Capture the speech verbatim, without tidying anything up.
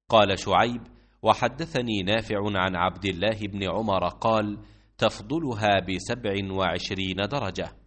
قال شعيب: وحدثني نافع عن عبد الله بن عمر قال: تفضلها بسبع وعشرين درجة.